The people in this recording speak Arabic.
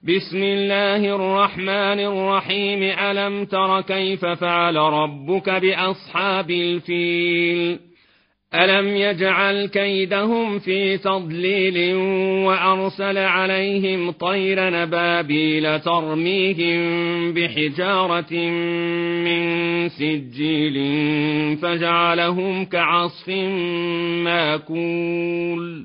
بسم الله الرحمن الرحيم. ألم تر كيف فعل ربك بأصحاب الفيل ألم يجعل كيدهم في تضليل وأرسل عليهم طير نبابيل ترميهم بحجارة من سجيل فجعلهم كعصف ماكول.